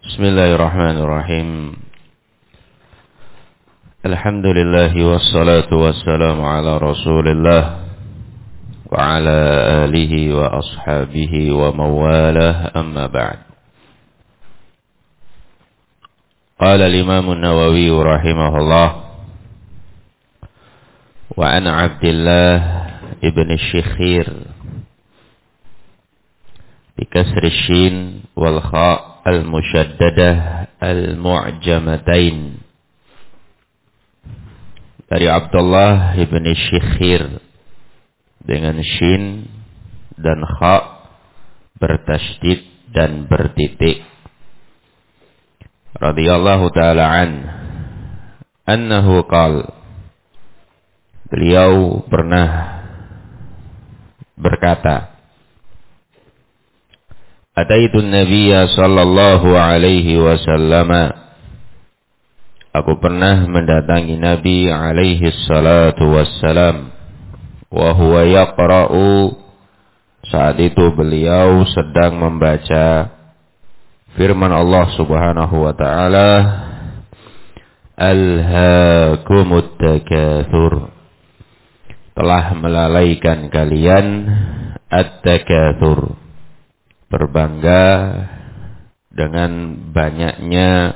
Bismillahirrahmanirrahim. Alhamdulillah wassalatu wassalamu ala Rasulillah wa ala alihi wa ashabihi wa mawalah, amma ba'd. Qala al-Imam an-Nawawi rahimahullah wa an Abdullah ibn Shikhir bi kasri shin wal kha' al-musyaddadah al-mu'jamatain, dari Abdullah ibn Shikhir dengan shin dan kha bertasydid dan bertitik, radhiyallahu ta'ala annahu qala, beliau pernah berkata, Ataitun Nabiyya sallallahu alaihi wasallam, aku pernah mendatangi Nabi alaihi salatu wassalam, wa huwa yaqra'u, saat itu beliau sedang membaca firman Allah subhanahu wa ta'ala, Alhaakumut takatsur, telah melalaikan kalian at-takatsur, berbangga dengan banyaknya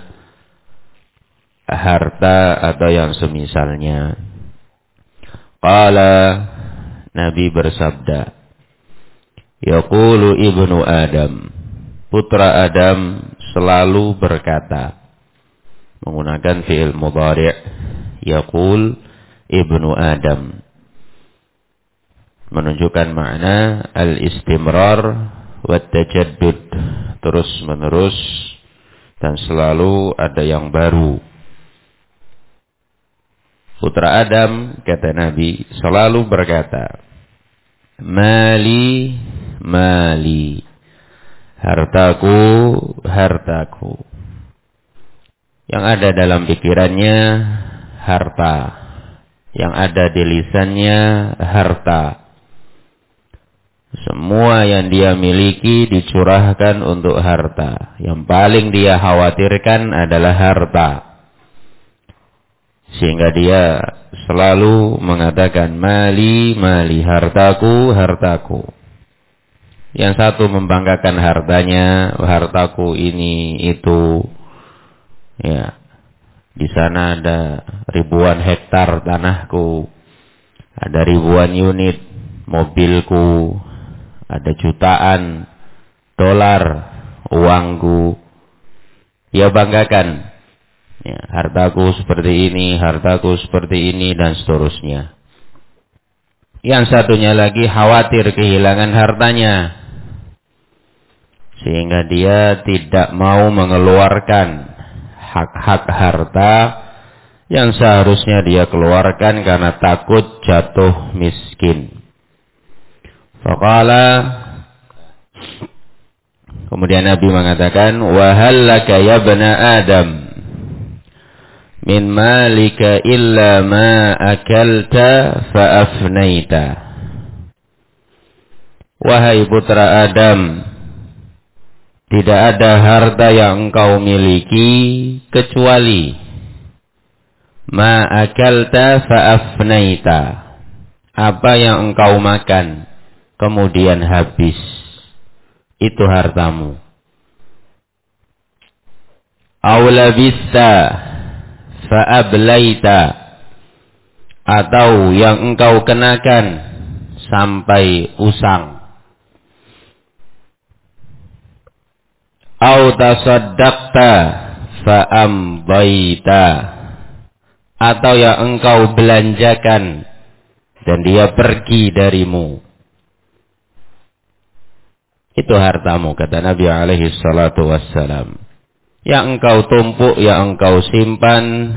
harta atau yang semisalnya. Qala, Nabi bersabda, yaqulu ibnu Adam, putra Adam selalu berkata, menggunakan fi'il mudhari', yaqul ibnu Adam, menunjukkan makna al-istimrar wa tajaddud, terus menerus dan selalu ada yang baru. Putra Adam, kata Nabi, selalu berkata, mali, mali, hartaku, hartaku. Yang ada dalam pikirannya harta, yang ada di lisannya harta. Semua yang dia miliki dicurahkan untuk harta. Yang paling dia khawatirkan adalah harta. Sehingga dia selalu mengatakan mali, mali, hartaku, hartaku. Yang satu membanggakan hartanya, hartaku ini, itu. Ya, di sana ada ribuan hektar tanahku. Ada ribuan unit mobilku. Ada jutaan dolar uangku. Ia banggakan, ya, hartaku seperti ini, hartaku seperti ini, dan seterusnya. Yang satunya lagi khawatir kehilangan hartanya, sehingga dia tidak mau mengeluarkan hak-hak harta yang seharusnya dia keluarkan karena takut jatuh miskin. Faqala, kemudian Nabi mengatakan, wa hal laka ya bani Adam min malika illa ma akalta fa afnaita. Wahai putra Adam, tidak ada harta yang engkau miliki kecuali ma akalta fa afnaita, apa yang engkau makan kemudian habis, itu hartamu. Aw labista fa ablaita, atau yang engkau kenakan sampai usang. Aw tasaddaqta fa amdaita, atau yang engkau belanjakan dan dia pergi darimu. Itu hartamu, kata Nabi alaihi salatu wassalam. Yang engkau tumpuk, yang engkau simpan,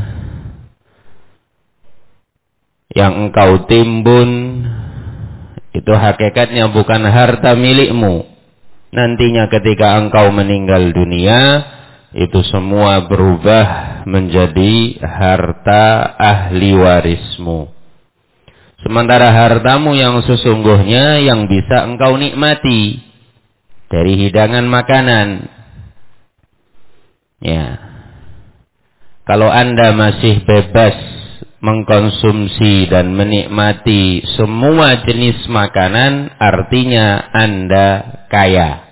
yang engkau timbun, itu hakikatnya bukan harta milikmu. Nantinya ketika engkau meninggal dunia, itu semua berubah menjadi harta ahli warismu. Sementara hartamu yang sesungguhnya yang bisa engkau nikmati dari hidangan makanan, Ya. Kalau Anda masih bebas mengkonsumsi dan menikmati semua jenis makanan, artinya Anda kaya.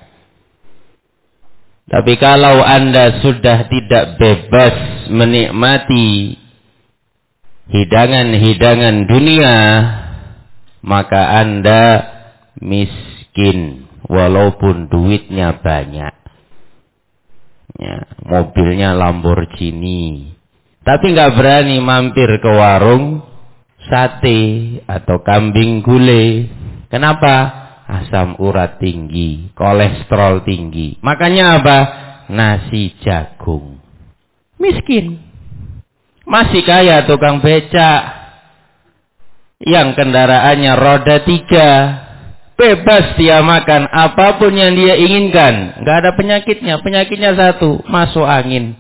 Tapi kalau Anda sudah tidak bebas menikmati hidangan-hidangan dunia, maka Anda miskin walaupun duitnya banyak. Ya, mobilnya Lamborghini, tapi nggak berani mampir ke warung sate atau kambing gulai. Kenapa? Asam urat tinggi, kolesterol tinggi. Makanya apa? Nasi jagung. Miskin. Masih kaya tukang becak yang kendaraannya roda 3. Bebas dia makan apapun yang dia inginkan. Nggak ada penyakitnya. Penyakitnya satu, masuk angin.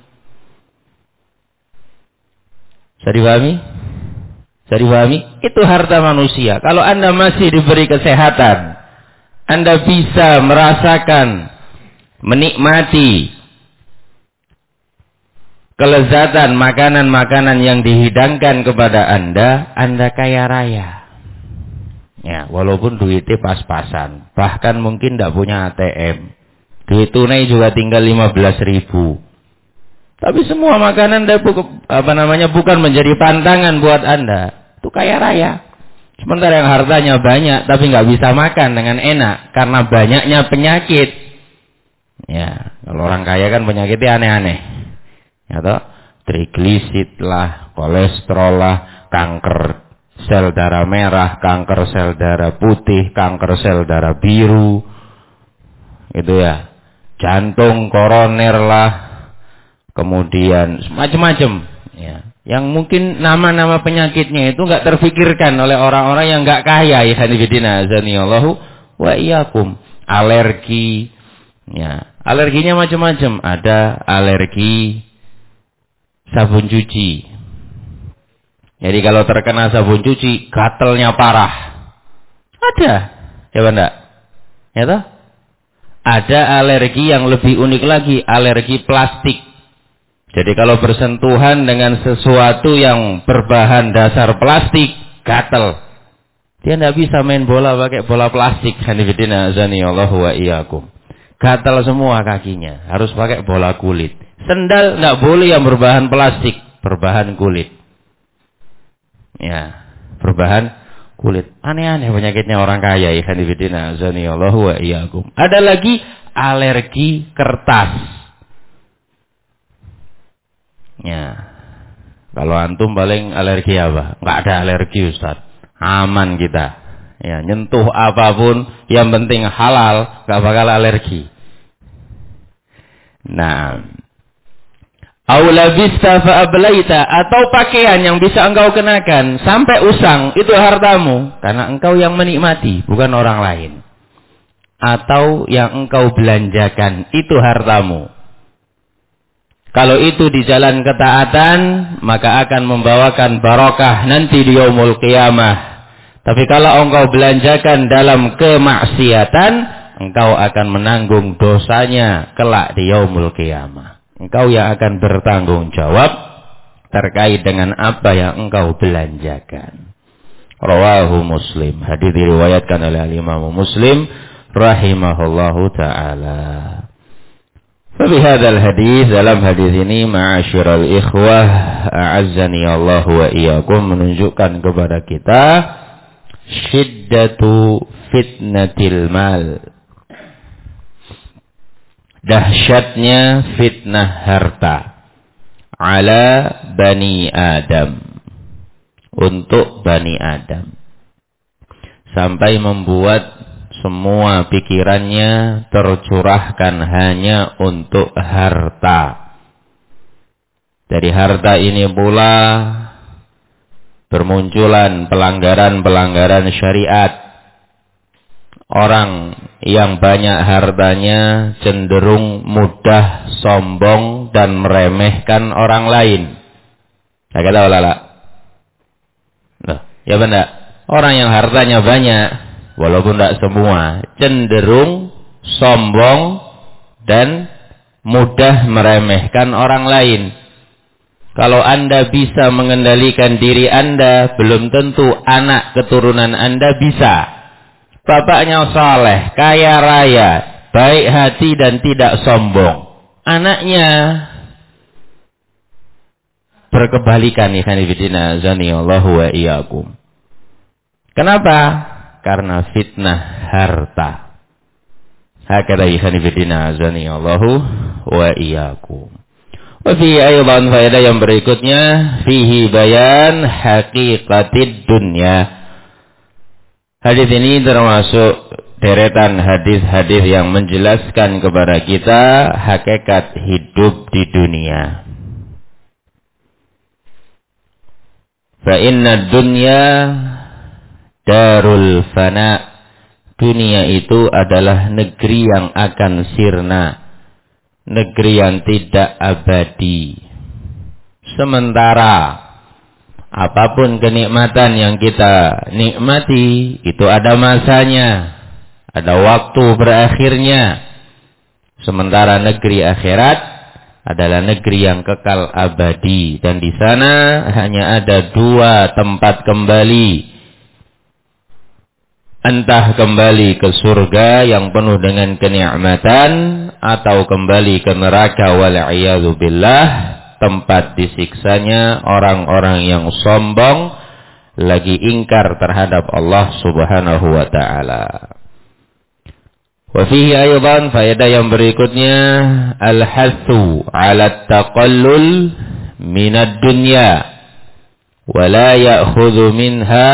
Bisa dipahami? Bisa dipahami? Itu harta manusia. Kalau Anda masih diberi kesehatan, Anda bisa merasakan, menikmati kelezatan makanan-makanan yang dihidangkan kepada Anda kaya raya. Ya, walaupun duitnya pas-pasan, bahkan mungkin tidak punya ATM, duit tunai juga tinggal 15.000. Tapi semua makanan bukan menjadi pantangan buat Anda. Itu kaya raya. Sementara yang hartanya banyak, tapi nggak bisa makan dengan enak karena banyaknya penyakit. Ya, kalau orang kaya kan penyakitnya aneh-aneh. Ya toh, triglisid lah, kolesterol lah, kanker sel darah merah, kanker sel darah putih, kanker sel darah biru, itu ya, jantung, koroner lah, kemudian macam-macam, ya, yang mungkin nama-nama penyakitnya itu nggak terfikirkan oleh orang-orang yang nggak kaya. Ikhwanifidina azanillahu wa iyyakum. Alergi, ya, alerginya macam-macam. Ada alergi sabun cuci. Jadi kalau terkena sabun cuci, gatalnya parah. Ada, ya enggak? Ya toh? Ada alergi yang lebih unik lagi, alergi plastik. Jadi kalau bersentuhan dengan sesuatu yang berbahan dasar plastik, gatal. Dia enggak bisa main bola pakai bola plastik. Hanifidina azanillahu wa iyyakum. Gatal semua kakinya, harus pakai bola kulit. Sendal enggak boleh yang berbahan plastik, berbahan kulit. Ya, berbahan kulit. Aneh-aneh penyakitnya orang kaya. Ikhwanifidina azanillahu wa iyyakum. Ada lagi alergi kertas. Ya, kalau antum paling alergi apa? Nggak ada alergi, Ustaz. Aman kita. Ya, nyentuh apapun yang penting halal, nggak bakal alergi. Nah, aulabista fa'ablaita, atau pakaian yang bisa engkau kenakan sampai usang, itu hartamu karena engkau yang menikmati, bukan orang lain. Atau yang engkau belanjakan, itu hartamu. Kalau itu di jalan ketaatan, maka akan membawakan barokah nanti di yaumul qiyamah. Tapi kalau engkau belanjakan dalam kemaksiatan, engkau akan menanggung dosanya kelak di yaumul qiyamah. Engkau yang akan bertanggung jawab terkait dengan apa yang engkau belanjakan. Rawahu Muslim. Hadis diriwayatkan oleh Imam Muslim rahimahullahu taala. Fabihadzal hadis, dalam hadis ini ma'asyiral ikhwah a'azzani Allah wa iyyakum, menunjukkan kepada kita syiddatu fitnatil mal. Dahsyatnya fitnah harta ala bani Adam, untuk bani Adam, sampai membuat semua pikirannya tercurahkan hanya untuk harta. Dari harta ini pula bermunculan pelanggaran-pelanggaran syariat. Orang yang banyak hartanya cenderung mudah sombong dan meremehkan orang lain. Saya kata lala. Loh, ya benar. Orang yang hartanya banyak, walaupun tidak semua, cenderung sombong dan mudah meremehkan orang lain. Kalau Anda bisa mengendalikan diri Anda, belum tentu anak keturunan Anda bisa. Bapaknya saleh, kaya raya, baik hati dan tidak sombong. Anaknya berkebalikan, ikhwan fillah azanillahu wa iyyakum. Kenapa? Karena fitnah harta. Hakada ikhwan fillah azanillahu wa iyyakum. Wa fihi aydan faedah yang berikutnya, fihi bayan haqiqatid dunya. Hadis ini termasuk deretan hadis-hadis yang menjelaskan kepada kita hakikat hidup di dunia. Fa inna dunya darul fana. Dunia itu adalah negeri yang akan sirna, negeri yang tidak abadi. Sementara apapun kenikmatan yang kita nikmati, itu ada masanya, ada waktu berakhirnya. Sementara negeri akhirat adalah negeri yang kekal abadi. Dan di sana hanya ada dua tempat kembali. Entah kembali ke surga yang penuh dengan kenikmatan, atau kembali ke neraka wal'iyadzu billah, tempat disiksanya orang-orang yang sombong, lagi ingkar terhadap Allah subhanahu wa ta'ala. Wa fihi aydan faedah yang berikutnya, al-hathu ala taqallul minad dunya wa la ya'khudhu minha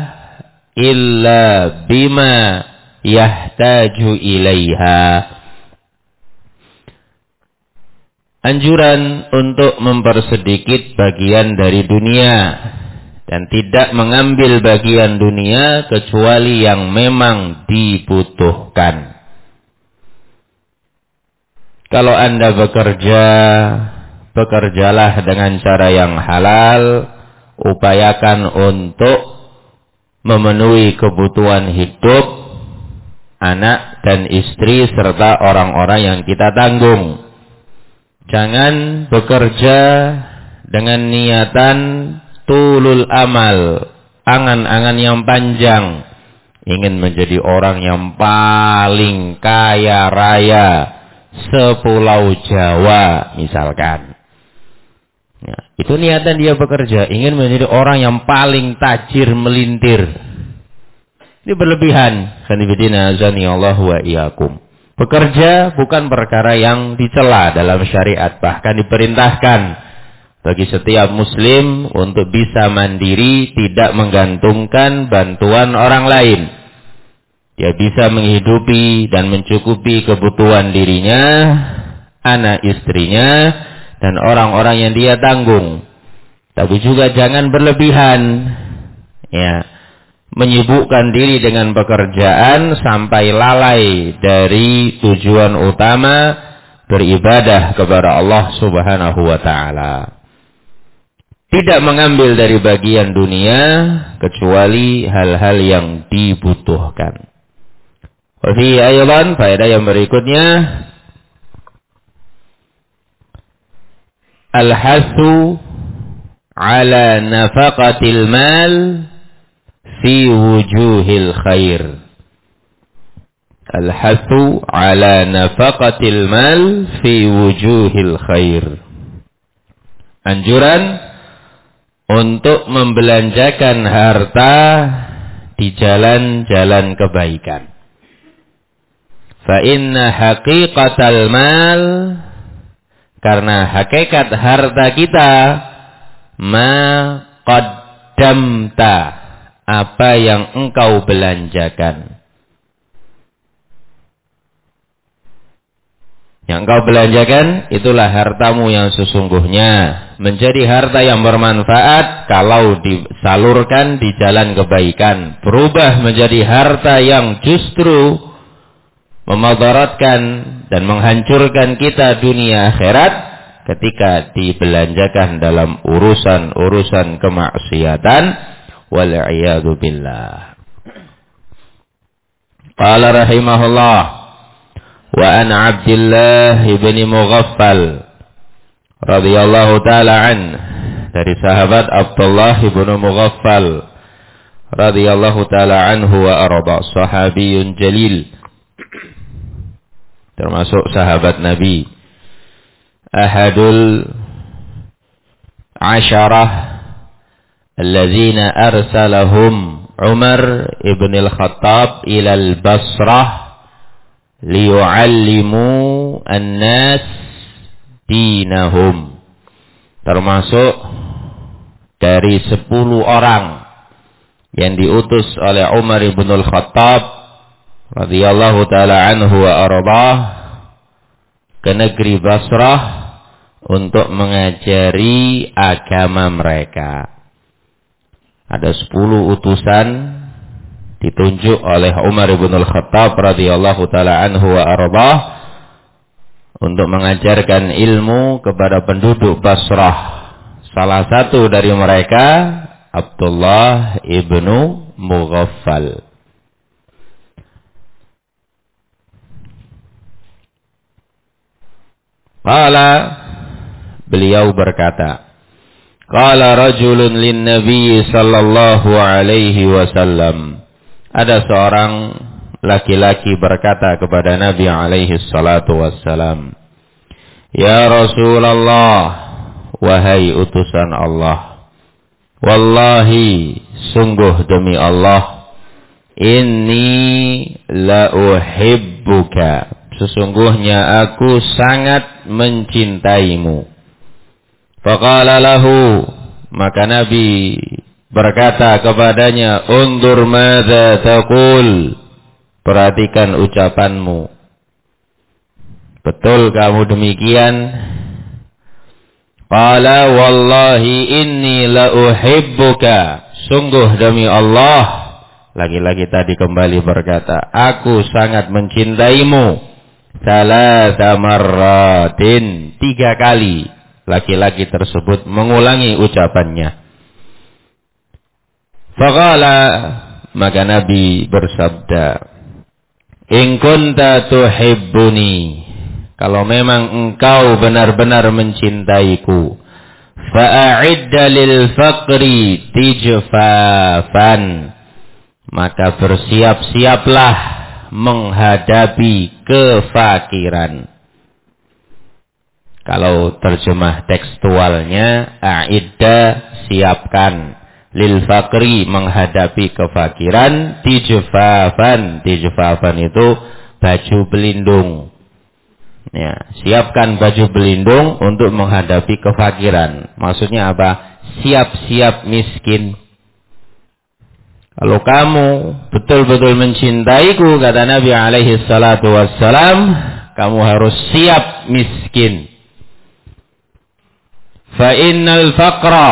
illa bima yahtaju ilaiha. Anjuran untuk mempersedikit bagian dari dunia dan tidak mengambil bagian dunia kecuali yang memang dibutuhkan. Kalau Anda bekerja, bekerjalah dengan cara yang halal, upayakan untuk memenuhi kebutuhan hidup anak dan istri serta orang-orang yang kita tanggung. Jangan bekerja dengan niatan tulul amal, angan-angan yang panjang, ingin menjadi orang yang paling kaya raya sepulau Jawa misalkan. Ya, itu niatan dia bekerja, ingin menjadi orang yang paling tajir melintir. Ini berlebihan. Khanifidina azanillahu wa iyyakum. Bekerja bukan perkara yang dicela dalam syariat, bahkan diperintahkan bagi setiap muslim untuk bisa mandiri, tidak menggantungkan bantuan orang lain. Dia bisa menghidupi dan mencukupi kebutuhan dirinya, anak istrinya, dan orang-orang yang dia tanggung. Tapi juga jangan berlebihan, ya, menyibukkan diri dengan pekerjaan sampai lalai dari tujuan utama beribadah kepada Allah subhanahu wa ta'ala. Tidak mengambil dari bagian dunia kecuali hal-hal yang dibutuhkan. Wa fi aydan faedah yang berikutnya, al-hathu ala nafaqatil mal fi wujuhil khair. Al-hathu ala nafaqatil mal fi wujuhil khair. Anjuran untuk membelanjakan harta di jalan-jalan kebaikan. Fa inna haqiqatal mal, karena hakikat harta kita, ma qaddamta, apa yang engkau belanjakan. Yang engkau belanjakan itulah hartamu yang sesungguhnya. Menjadi harta yang bermanfaat kalau disalurkan di jalan kebaikan. Berubah menjadi harta yang justru memadaratkan dan menghancurkan kita dunia akhirat ketika dibelanjakan dalam urusan-urusan kemaksiatan, wal'iyadu billah. Qala rahimahullah, Wa an Abdullah ibn Mughaffal radhiyallahu taala an, dari sahabat Abdullah ibn Mughaffal radhiyallahu taala anhu wa arda, sahabiyun jalil, termasuk sahabat Nabi, ahadul asyarah alladzina arsalahum Umar ibn al-Khattab ila al-Basrah liyu'allimu an-nas dinahum, termasuk dari 10 orang yang diutus oleh Umar ibn al-Khattab radhiyallahu taala anhu wa ardhah ke negeri Basrah untuk mengajari agama mereka. Ada 10 utusan ditunjuk oleh Umar ibn al-Khattab radhiyallahu taala anhu wa ardhah untuk mengajarkan ilmu kepada penduduk Basrah. Salah satu dari mereka Abdullah ibnu Mughaffal. Qala, beliau berkata, qala rajulun lin nabi sallallahu alaihi wasallam, ada seorang laki-laki berkata kepada Nabi alaihi salatu wassalam, ya Rasulullah, wahai utusan Allah, wallahi, sungguh demi Allah, inni la uhibbuka, sesungguhnya aku sangat mencintaimu. Faqala lahu, maka Nabi berkata kepadanya, undur madza taqul, perhatikan ucapanmu. Betul kamu demikian? Qala wallahi inni la uhibbuka, sungguh demi Allah, lagi-lagi tadi kembali berkata, aku sangat mencintaimu. Salasa marratin, 3 kali laki-laki tersebut mengulangi ucapannya. Faqala, maka Nabi bersabda, in kunta tuhibbuni, kalau memang engkau benar-benar mencintaiku, fa'a'idda lil faqri tijfafan, maka bersiap-siaplah menghadapi kefakiran. Kalau terjemah tekstualnya, a'idda, siapkan, lil faqri, menghadapi kefakiran, tijfafan, tijfafan itu baju pelindung. Ya, siapkan baju pelindung untuk menghadapi kefakiran. Maksudnya apa? Siap-siap miskin. Kalau kamu betul-betul mencintaiku, kata Nabi alaihi salatu wassalam, kamu harus siap miskin. Fa innal faqra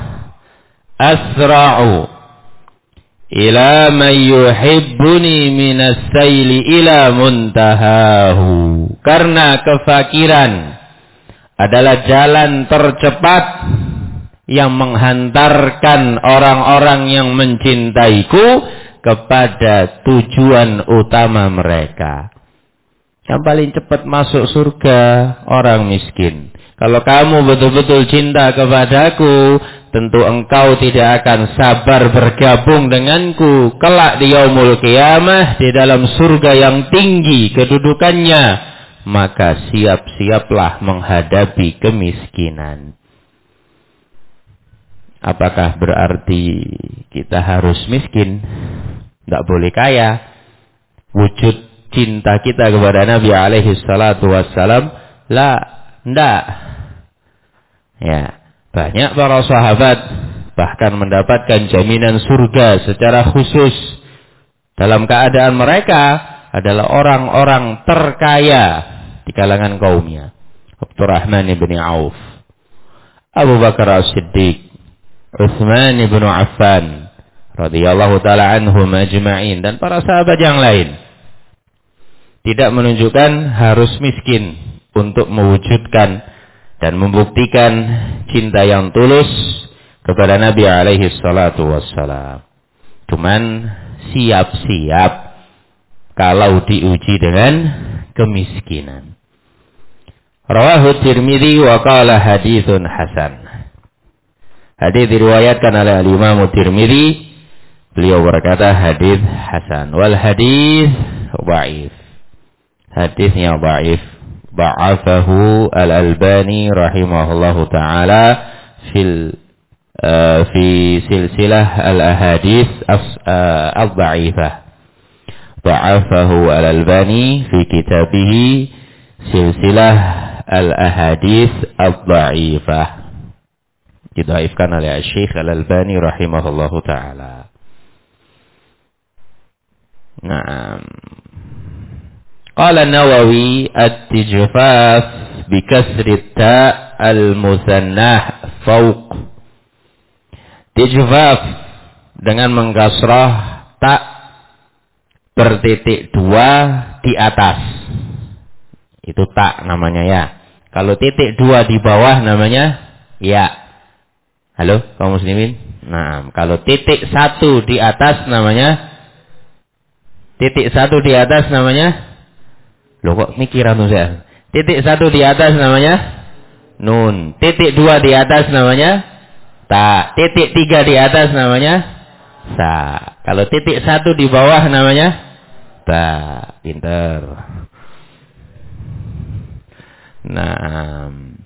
asra'u ila man yuhibbuni minas sayli ila muntahahu. Karena kefakiran adalah jalan tercepat yang menghantarkan orang-orang yang mencintaiku kepada tujuan utama mereka. Yang paling cepat masuk surga orang miskin. Kalau kamu betul-betul cinta kepadaku, tentu engkau tidak akan sabar bergabung denganku kelak di yaumul qiyamah di dalam surga yang tinggi kedudukannya. Maka siap-siaplah menghadapi kemiskinan. Apakah berarti kita harus miskin? Tidak boleh kaya. Wujud cinta kita kepada Nabi alaihi salatu wassalam, tidak. Ya, banyak para sahabat bahkan mendapatkan jaminan surga secara khusus dalam keadaan mereka adalah orang-orang terkaya di kalangan kaumnya. Abdurrahman bin Auf, Abu Bakar As-Siddiq, Utsman bin Affan radhiyallahu taala anhum ajma'in, dan para sahabat yang lain tidak menunjukkan harus miskin untuk mewujudkan dan membuktikan cinta yang tulus kepada Nabi alaihi salatu wassalam. Cuman siap-siap kalau diuji dengan kemiskinan. Rawahu Tirmidzi wa qala haditsun hasan. Hadis diriwayatkan oleh Imam Tirmidzi, beliau berkata hadis hasan. Wal hadis dhaif. Hadisnya dhaif. Dha'afahu Al-Albani rahimahullahu taala fi silsilah al-ahadits al-dha'ifah. Dha'afahu Al-Albani fi kitabih silsilah al-ahadits al-dha'ifah. Didhaifkan oleh Syekh Al-Albani rahimahullahu taala. Naam. Qala Nawawi at-tijfaf bi kasri ta al-musannah fawq. Tijfaf dengan mengkasrah ta bertitik dua di atas. Itu ta namanya ya. Kalau titik dua di bawah namanya ya. Halo kaum muslimin. Nah, kalau titik satu di atas namanya loh kok mikiran saya. Titik satu di atas namanya nun. Titik dua di atas namanya ta. Titik tiga di atas namanya sa. Kalau titik satu di bawah namanya ta. Pinter. Nah.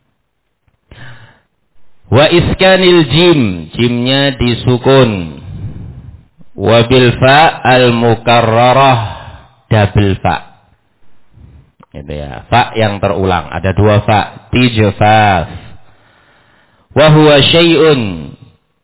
Wa iskanil jim. Jimnya disukun. Wa bil fa al mukarrarah. Double fa. Gitu ya. Fa yang terulang. Ada dua fa. Tijfaf. Wa huwa syai'un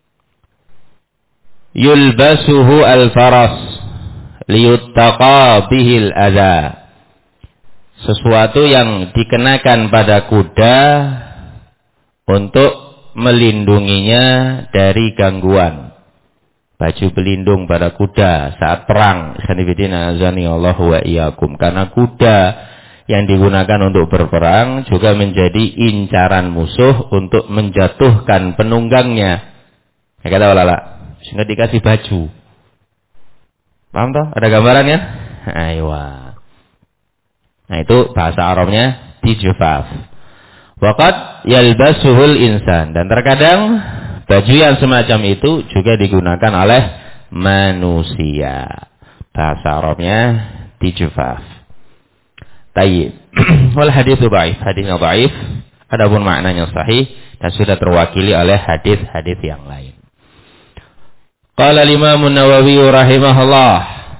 yulbasuhu al-faras liyuttaqa bihil adha. Sesuatu yang dikenakan pada kuda untuk melindunginya dari gangguan. Baju pelindung pada kuda saat perang. Sanibidina azani Allahu wa iyyakum. Karena kuda yang digunakan untuk berperang juga menjadi incaran musuh untuk menjatuhkan penunggangnya. Ya kata ulama, sehingga dikasih baju. Paham toh? Ada gambarannya? Aywa. Nah itu bahasa Arabnya tijfaf. Waqad yalbasuhul insan. Dan terkadang baju yang semacam itu juga digunakan oleh manusia. Bahasa Arabnya tijfaf. Tayyib. Wal haditsu dhaif. Hadisnya dhaif. Adapun maknanya sahih dan sudah terwakili oleh hadis-hadis yang lain. Qala Imam Nawawi rahimahullah.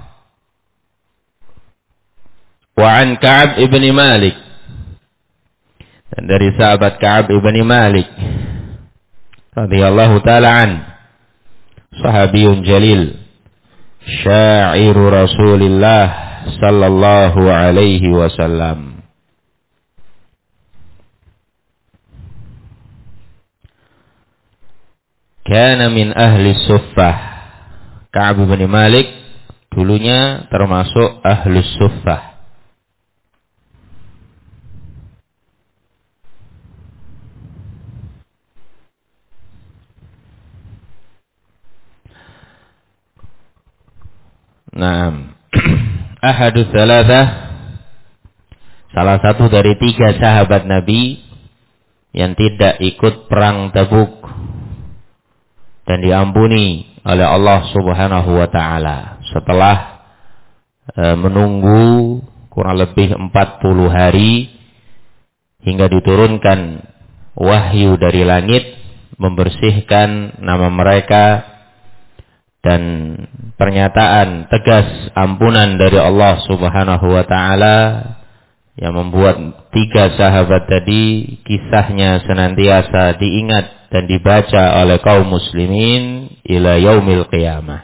Wa an Ka'ab ibn Malik. Dan dari sahabat Ka'ab ibn Malik radhiyallahu taala an, sahabiyun jalil, syairu Rasulillah sallallahu alaihi wasallam. Kana min ahli suffah. Ka'ab bin Malik dulunya termasuk ahli suffah. Naam. Ahadu thalatha, salah satu dari 3 sahabat Nabi yang tidak ikut perang Tabuk dan diampuni oleh Allah Subhanahu wa taala setelah menunggu kurang lebih 40 hari hingga diturunkan wahyu dari langit membersihkan nama mereka dan pernyataan tegas ampunan dari Allah Subhanahu wa taala yang membuat 3 sahabat tadi kisahnya senantiasa diingat dan dibaca oleh kaum muslimin ila yaumil qiyamah.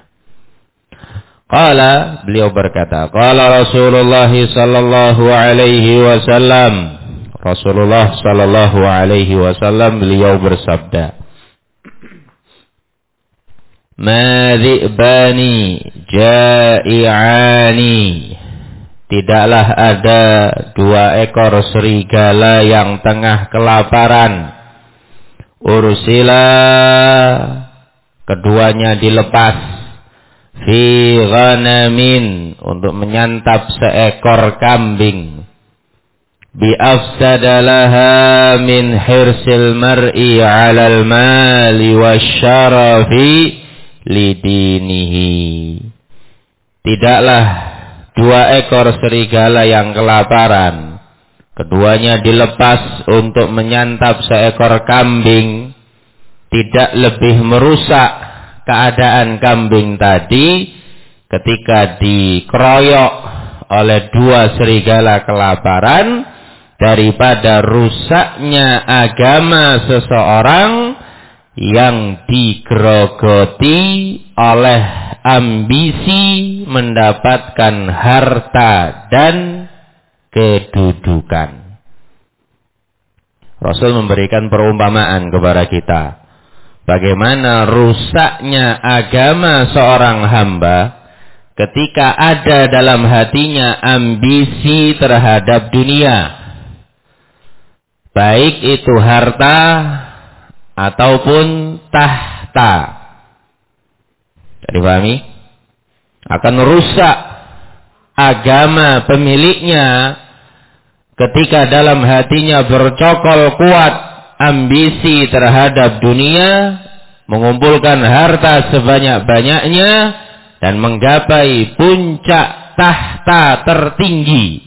Qala, beliau berkata, qala Rasulullah sallallahu alaihi wasallam. Rasulullah sallallahu alaihi wasallam beliau bersabda, Ma dhi'bani ja'i'ani. Tidaklah ada 2 ekor serigala yang tengah kelaparan. Ursila, keduanya dilepas. Fi ghanamin, untuk menyantap seekor kambing. bi afsada laha min hirsil mar'i 'alal mali wasyarafi lidinihi. Tidaklah dua ekor serigala yang kelaparan, keduanya dilepas untuk menyantap seekor kambing, tidak lebih merusak keadaan kambing tadi ketika dikeroyok oleh dua serigala kelaparan daripada rusaknya agama seseorang yang digerogoti oleh ambisi mendapatkan harta dan kedudukan. Rasul memberikan perumpamaan kepada kita bagaimana rusaknya agama seorang hamba ketika ada dalam hatinya ambisi terhadap dunia, baik itu harta ataupun tahta. Dipahami? Akan rusak agama pemiliknya ketika dalam hatinya bercokol kuat ambisi terhadap dunia, mengumpulkan harta sebanyak-banyaknya dan menggapai puncak tahta tertinggi.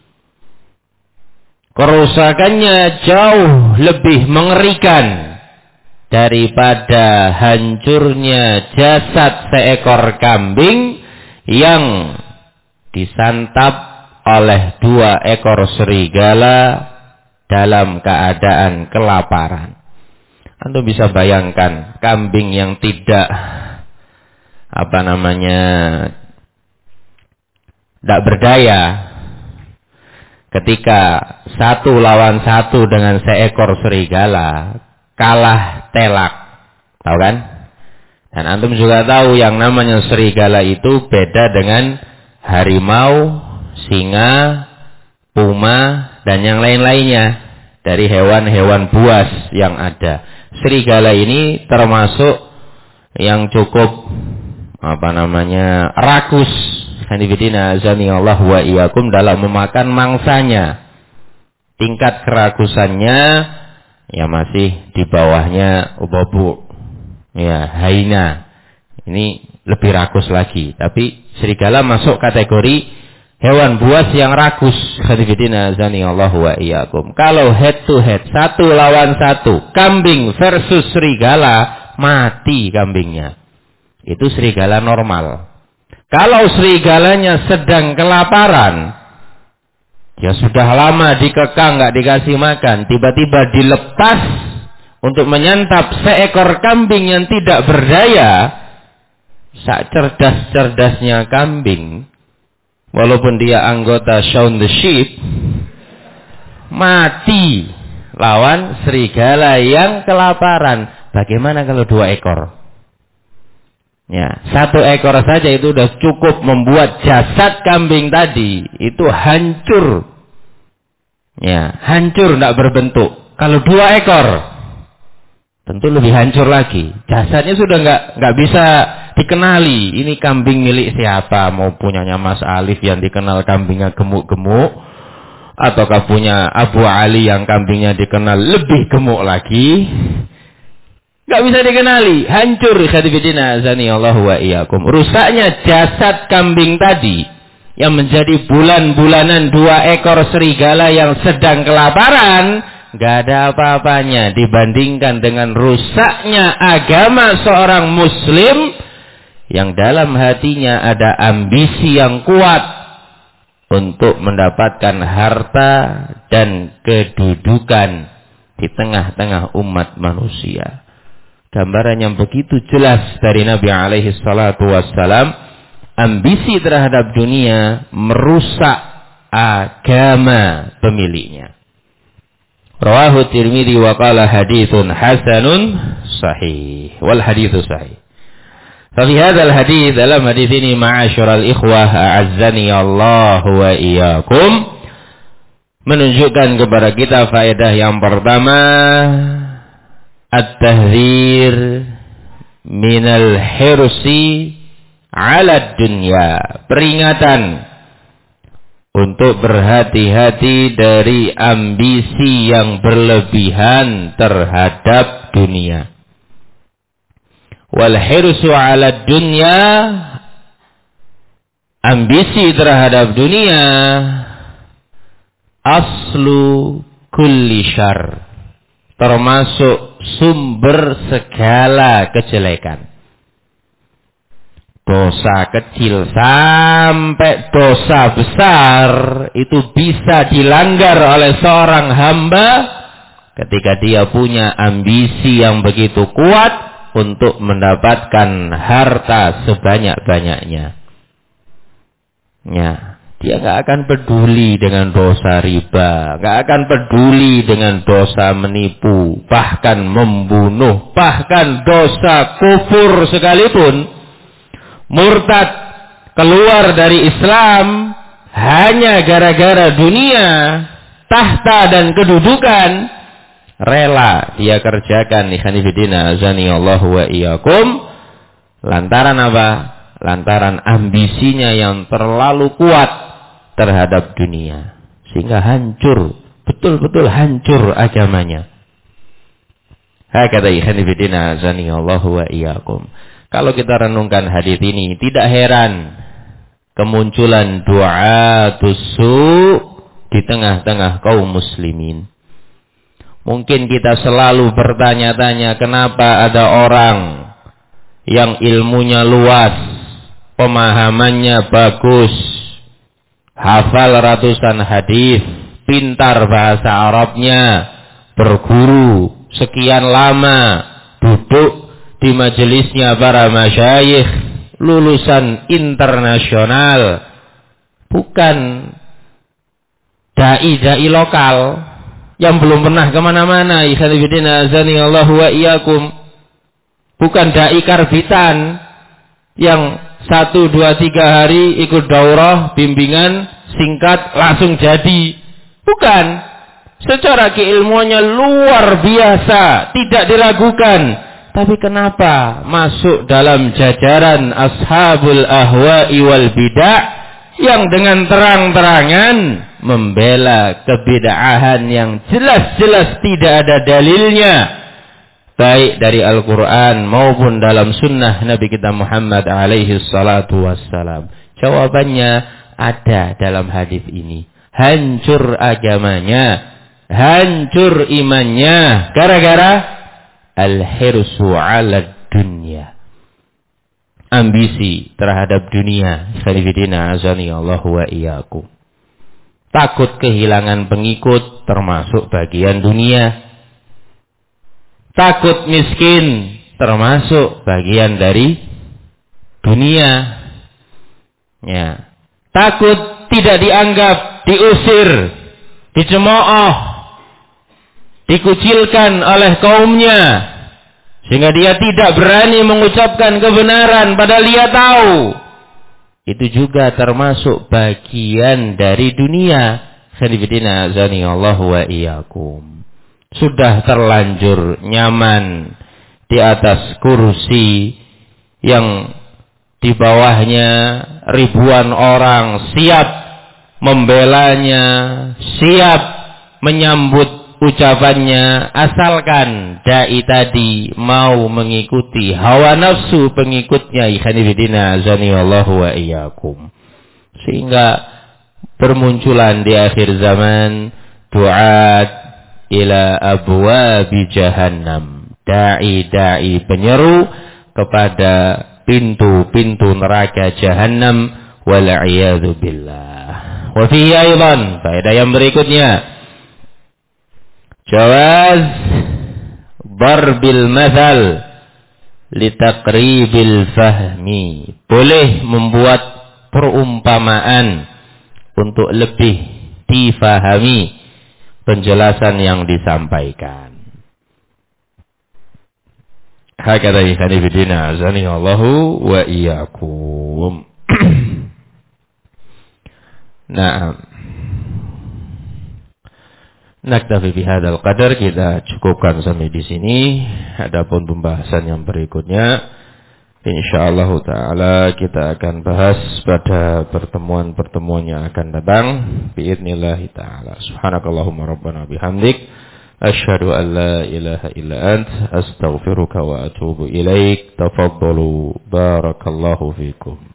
Kerusakannya jauh lebih mengerikan daripada hancurnya jasad seekor kambing yang disantap oleh dua ekor serigala dalam keadaan kelaparan. Antum bisa bayangkan kambing yang tidak tidak berdaya ketika satu lawan satu dengan seekor serigala kalah telak, tahu kan? Dan antum juga tahu yang namanya serigala itu beda dengan harimau, singa, puma dan yang lain-lainnya dari hewan-hewan buas yang ada. Serigala ini termasuk yang cukup rakus. Hanifidina azani Allah wa iyyakum dalam memakan mangsanya. Tingkat kerakusannya ya masih di bawahnya ubabu. Ya, haina. Ini lebih rakus lagi, tapi serigala masuk kategori hewan buas yang rakus. Hanifidina azani Allah wa iyyakum. Kalau head to head, satu lawan satu, kambing versus serigala, mati kambingnya. Itu serigala normal. Kalau serigalanya sedang kelaparan, ya sudah lama dikekang, nggak dikasih makan, tiba-tiba dilepas untuk menyantap seekor kambing yang tidak berdaya, sak cerdas-cerdasnya kambing, walaupun dia anggota Shaun the Sheep, mati lawan serigala yang kelaparan. Bagaimana kalau dua ekor? Ya, satu ekor saja itu sudah cukup membuat jasad kambing tadi itu hancur. Ya, hancur tidak berbentuk. Kalau dua ekor, tentu lebih hancur lagi. Jasadnya sudah nggak bisa dikenali. Ini kambing milik siapa? Mau punyanya Mas Alif yang dikenal kambingnya gemuk-gemuk, ataukah punya Abu Ali yang kambingnya dikenal lebih gemuk lagi? Gak bisa dikenali, hancur. Khadifidina azani Allah wa iyyakum. Rusaknya jasad kambing tadi yang menjadi bulan-bulanan dua ekor serigala yang sedang kelaparan, gak ada apa-apanya dibandingkan dengan rusaknya agama seorang muslim yang dalam hatinya ada ambisi yang kuat untuk mendapatkan harta dan kedudukan di tengah-tengah umat manusia. Gambaran yang begitu jelas dari Nabi alaihi salatu wassalam, ambisi terhadap dunia merusak agama pemiliknya. Rawahu Tirmidzi wa qala haditsun hasanun sahih. Wal haditsu sahih. Fa fi hadzal hadits, dalam hadis ini ma'asyiral ikhwah a'azzani Allah wa iyyakum, menunjukkan kepada kita faedah yang pertama, at-tahdzir minal hirsi 'ala dunya, peringatan untuk berhati-hati dari ambisi yang berlebihan terhadap dunia. Wal hirsu 'ala dunya, ambisi terhadap dunia, aslu kulli syarr, termasuk sumber segala kejelekan. Dosa kecil sampai dosa besar itu bisa dilanggar oleh seorang hamba ketika dia punya ambisi yang begitu kuat untuk mendapatkan harta sebanyak-banyaknya. Ya, dia nggak akan peduli dengan dosa riba, nggak akan peduli dengan dosa menipu, bahkan membunuh, bahkan dosa kufur sekalipun. Murtad, keluar dari Islam hanya gara-gara dunia, tahta dan kedudukan, rela dia kerjakan. Ikhwanifidina azanillahu wa iyyakum. Lantaran apa? Lantaran ambisinya yang terlalu kuat terhadap dunia, sehingga hancur, betul-betul hancur agamanya. Hakata ikhwanifidina azanillahu wa iyyakum. Kalau kita renungkan hadis ini, tidak heran kemunculan du'atus su' di tengah-tengah kaum muslimin. Mungkin kita selalu bertanya-tanya, kenapa ada orang yang ilmunya luas, pemahamannya bagus, hafal ratusan hadis, pintar bahasa Arabnya, berguru sekian lama, duduk di majelisnya para masyayikh, lulusan internasional, bukan dai-dai lokal yang belum pernah kemana-mana. Ikhwanifidina azanillahu wa iyyakum. Bukan dai karbitan yang 1, 2, 3 hari ikut daurah, bimbingan singkat langsung jadi. Bukan. Secara keilmuannya luar biasa, tidak diragukan. Tapi kenapa masuk dalam jajaran ashabul ahwa'i wal bid'ah yang dengan terang-terangan membela kebid'ahan yang jelas-jelas tidak ada dalilnya, baik dari Al-Quran maupun dalam sunnah Nabi kita Muhammad alaihi salatu wassalam? Jawabannya ada dalam hadis ini. Hancur agamanya, hancur imannya, gara-gara al-hirsu 'ala dunya, ambisi terhadap dunia. Khalifidina azani Allah wa iyyakum. Takut kehilangan pengikut, termasuk bagian dunia. Takut miskin, termasuk bagian dari dunia. Ya. Takut tidak dianggap, diusir, dicemooh, dikucilkan oleh kaumnya, sehingga dia tidak berani mengucapkan kebenaran padahal dia tahu. Itu juga termasuk bagian dari dunia. Khalifidina azani Allah wa iyyakum. Sudah terlanjur nyaman di atas kursi yang di bawahnya ribuan orang siap membelanya, siap menyambut ucapannya, asalkan dai tadi mau mengikuti hawa nafsu pengikutnya. Ikhwanifidina azanillahu wa iyyakum. Sehingga bermunculan di akhir zaman du'at ila abwabi jahannam, dai-dai penyeru kepada pintu-pintu neraka jahannam, wal a'yadu billah. Wa fihi aidan, faedah yang berikutnya, jawaz darbil mathal litaqribil fahmi, boleh membuat perumpamaan untuk lebih difahami penjelasan yang disampaikan. Hakadha ikhwanifidina azani Allahu wa iyyakum. Naam. Naktafi bihadzal qadar, kita cukupkan sampai di sini. Adapun pembahasan yang berikutnya Insyaallah ta'ala kita akan bahas pada pertemuan-pertemuan yang akan datang biidznillah ta'ala. Subhanakallahumma rabbana bihamdik asyhadu an la ilaha illa ant astaghfiruka wa atubu ilaik. Tafaddalu barakallahu fikum.